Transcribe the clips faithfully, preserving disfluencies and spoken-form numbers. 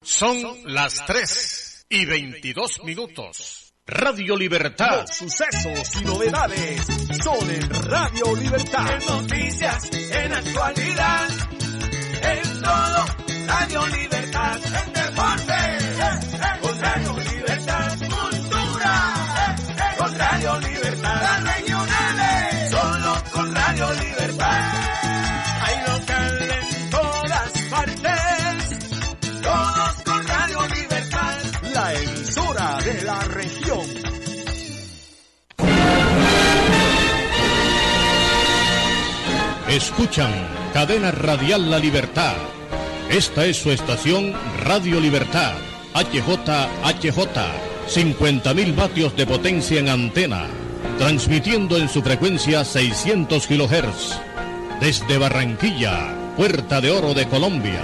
Son las tres y veintidós minutos. Radio Libertad. Los sucesos y novedades son en Radio Libertad. En noticias, en actualidad, en todo, Radio Libertad. En deporte, eh, eh, con Radio Libertad. Cultura, eh, eh, con Radio Libertad. Las regionales, solo con Radio Libertad. Hay local en todas partes, todos con Radio Libertad. La emisora de la región. Escuchan Cadena Radial La Libertad. Esta es su estación Radio Libertad. H J H J. cincuenta mil vatios de potencia en antena. Transmitiendo en su frecuencia seiscientos kilohertz. Desde Barranquilla, Puerta de Oro de Colombia.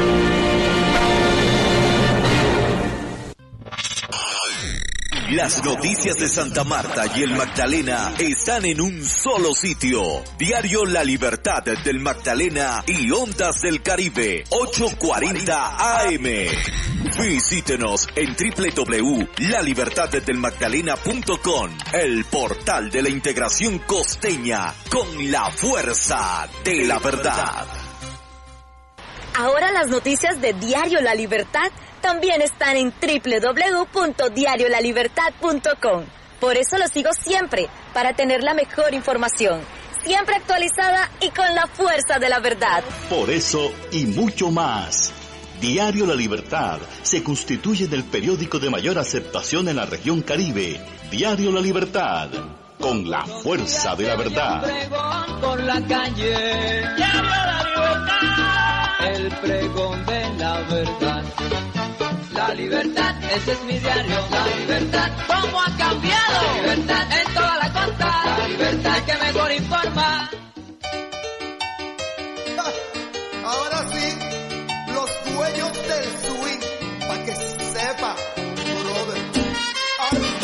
Las noticias de Santa Marta y el Magdalena están en un solo sitio. Diario La Libertad del Magdalena y Ondas del Caribe, ochocientos cuarenta A M. Visítenos en doble u doble u doble u punto la libertad del magdalena punto com, el portal de la integración costeña con la fuerza de la verdad. Ahora las noticias de Diario La Libertad también están en doble u doble u doble u punto diario la libertad punto com. Por eso lo sigo siempre, para tener la mejor información, siempre actualizada y con la fuerza de la verdad. Por eso y mucho más, Diario La Libertad se constituye en el periódico de mayor aceptación en la región Caribe. Diario La Libertad, con la fuerza de la verdad. El pregón por la calle, Diario La Libertad, el pregón de la verdad. La libertad, ese es mi diario. La libertad, ¿cómo ha cambiado? La libertad en toda la costa. La libertad que mejor informa. Ahora sí, los dueños del swing, para que sepa, brother. Ay.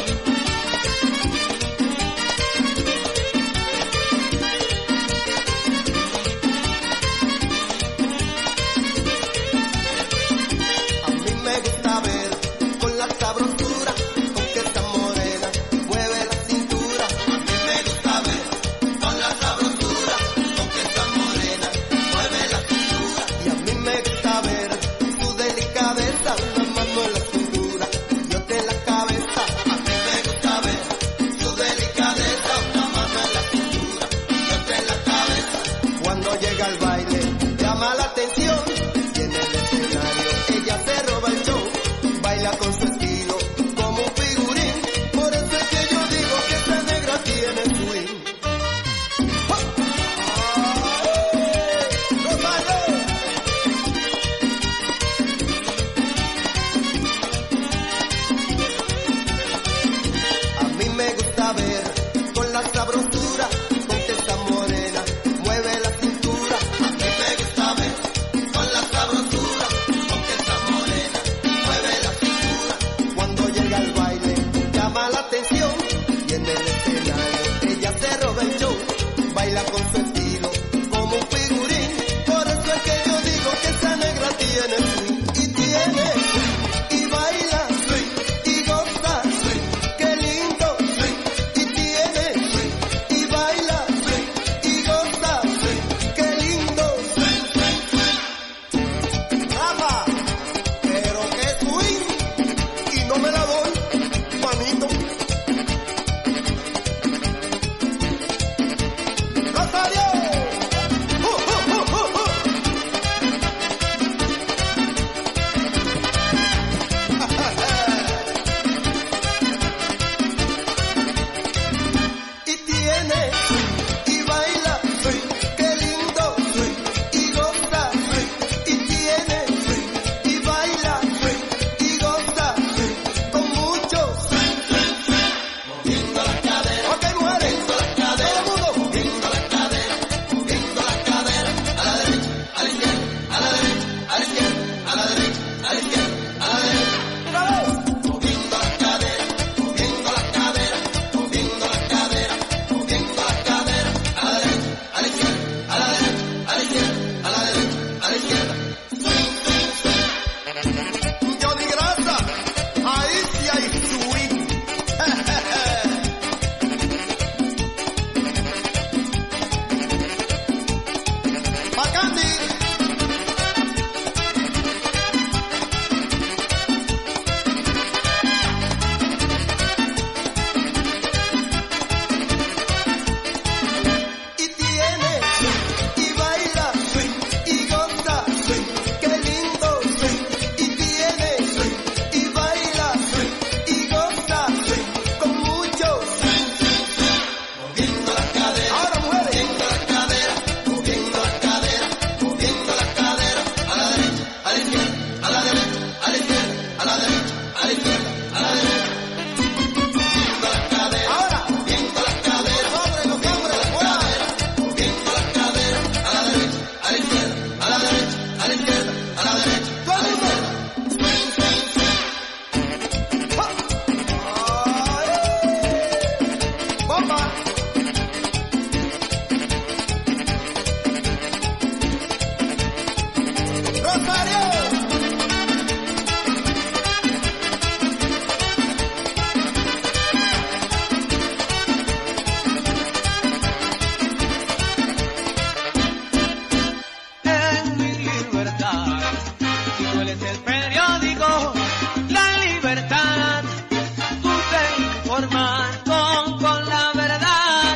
¿Cuál es el periódico? La Libertad. Tú te informas con, con la verdad.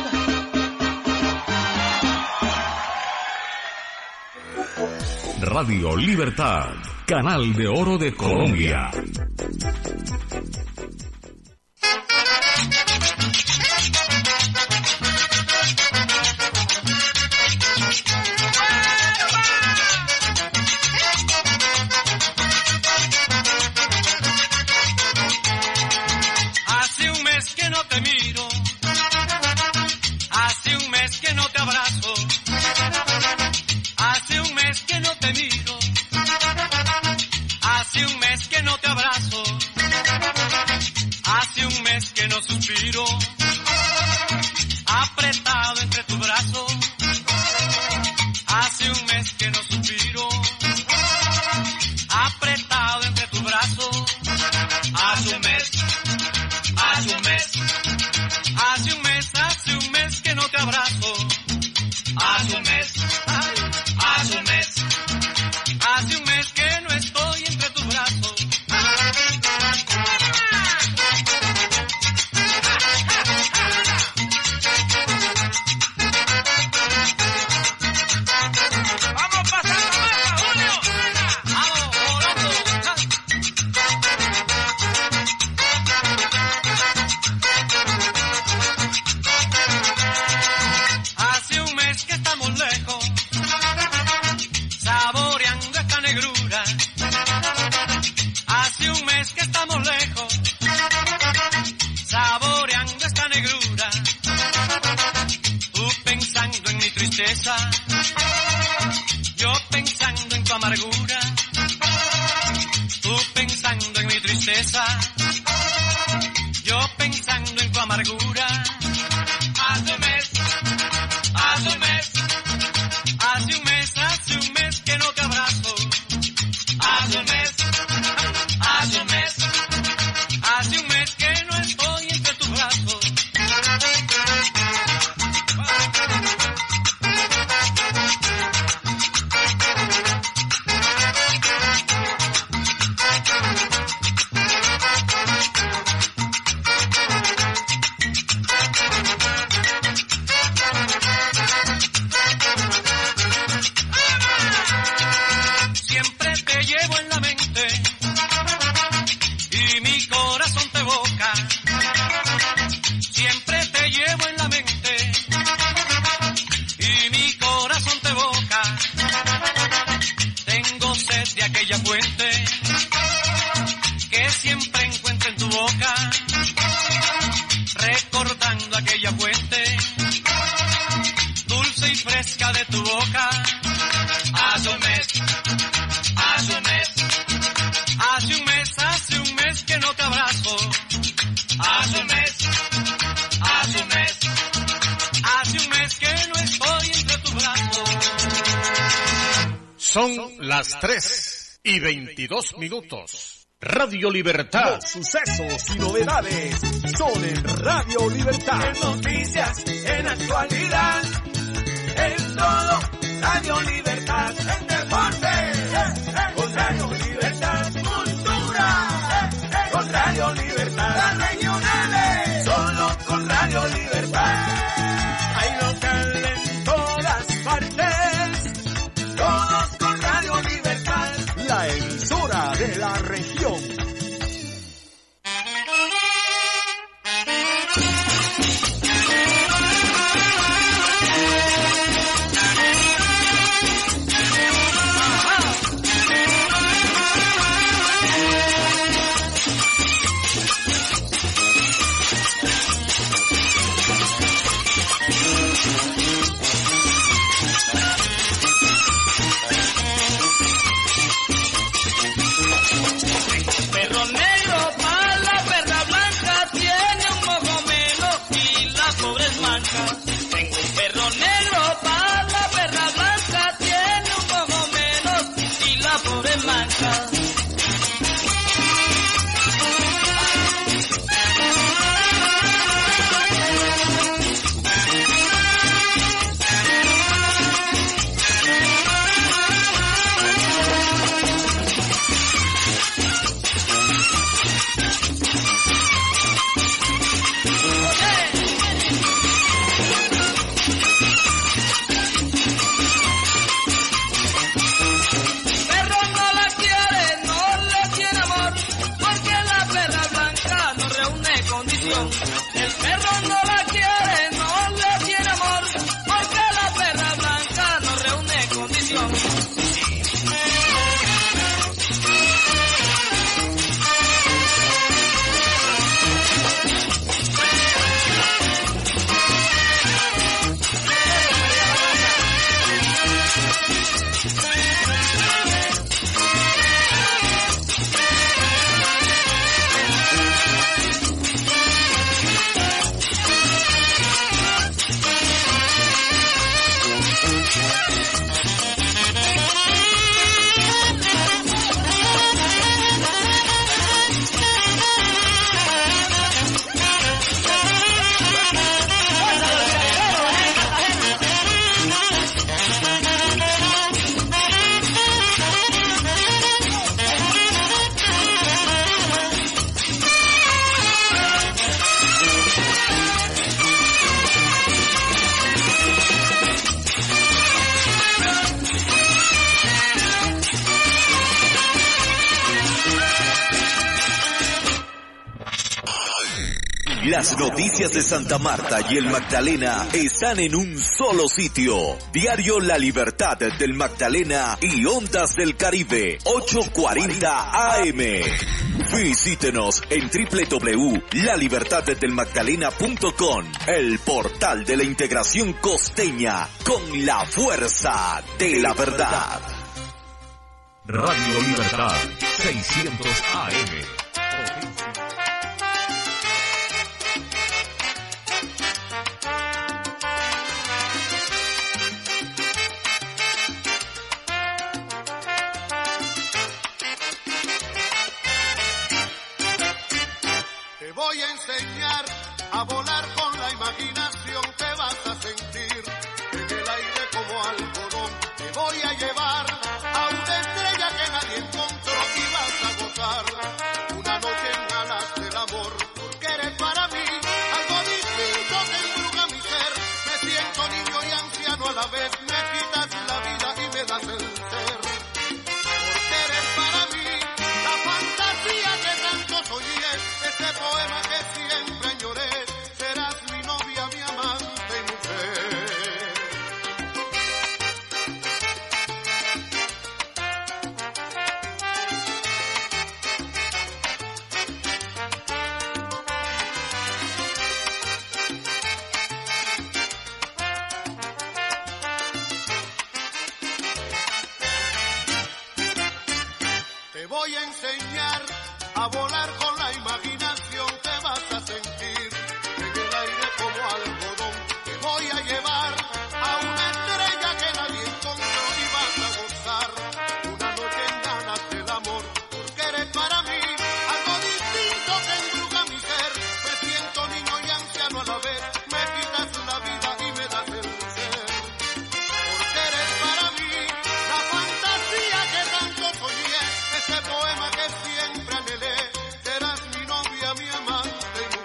Radio Libertad, canal de oro de Colombia. Hace un mes que no te miro, hace un mes que no te abrazo, hace un mes que no te miro, hace un mes que no te abrazo, hace un mes que no suspiro, apretado entre tu brazo, hace un mes que no suspiro, apretado entre tu brazo, hace un mes. Hace un mes, hace un mes, hace un mes que no te abrazo. Hace un mes, hace un mes, hace un mes que no estoy entre tus brazos. Vamos pasando más, Julio. Vamos, volando. Hace un mes que estamos lejos, saboreando esta negrura. Hace un mes que estamos lejos, saboreando esta negrura. Tú pensando en mi tristeza, yo pensando en tu amargura. Tú pensando en mi tristeza, yo pensando en tu amargura. Hace un mes, hace un mes, hace un mes, hace un mes que no te abrazo. Hace un mes, hace un mes, hace un mes que no estoy entre tus brazos. Siempre te llevo en la mente y mi corazón te evoca. Siempre te llevo en la mente y mi corazón te evoca. Tengo sed de aquella fuente que siempre encuentro en tu boca. Recordando aquella fuente dulce y fresca de tu boca. Hace un mes, hace un mes, hace un mes, hace un mes que no te abrazo. Hace un mes, hace un mes, hace un mes que no estoy entre tus brazos. Son las tres y veintidós minutos. Radio Libertad. Los sucesos y novedades son en Radio Libertad. En noticias, en actualidad, en todo, Radio Libertad. En deporte, con Radio Libertad. Cultura, con Radio Libertad. Las regionales, solo con Radio Libertad. Hay local en todas partes, todos con Radio Libertad. La emisora de la región. Perro negro para la perra blanca, tiene un ojo menos y la pobre es manca. Tengo un perro negro para la perra blanca, tiene un ojo menos y la pobre es manca. Las noticias de Santa Marta y el Magdalena están en un solo sitio. Diario La Libertad del Magdalena y Ondas del Caribe, ochocientos cuarenta A M. Visítenos en doble u doble u doble u punto la libertad del magdalena punto com, el portal de la integración costeña con la fuerza de la verdad. Radio Libertad seiscientos A M. Voy a enseñar a volar con la imaginación, te vas a sentir en el aire como algodón. Te voy a llevar a una estrella que nadie encontró y vas a gozar una noche en alas del amor, porque eres para mí algo distinto que embruja mi ser. Me siento niño y anciano a la vez, me quitas la vida y me das el ser, porque eres para mí la fantasía que tanto soñé. Este poema que siempre añoré, serás mi novia, mi amante y mujer. Te voy a enseñar a volar con la imaginación, te vas a sentir en el aire como algodón. Te voy a llevar a una estrella que nadie encontró y vas a gozar una noche en ganas del amor, porque eres para mí algo distinto que embruja mi ser. Me siento niño y anciano a la vez, me quitas la vida y me das el ser, porque eres para mí la fantasía que tanto soñé. Ese poema que siempre anhelé, serás mi novia, mi amante y mujer.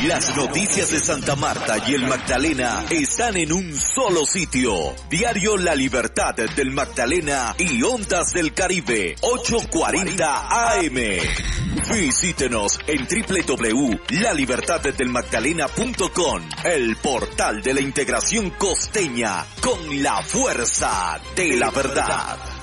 Las noticias de Santa Marta y el Magdalena están en un solo sitio. Diario La Libertad del Magdalena y Ondas del Caribe, ochocientos cuarenta A M. Visítenos en doble u doble u doble u punto la libertad del magdalena punto com, el portal de la integración costeña con la fuerza de la verdad.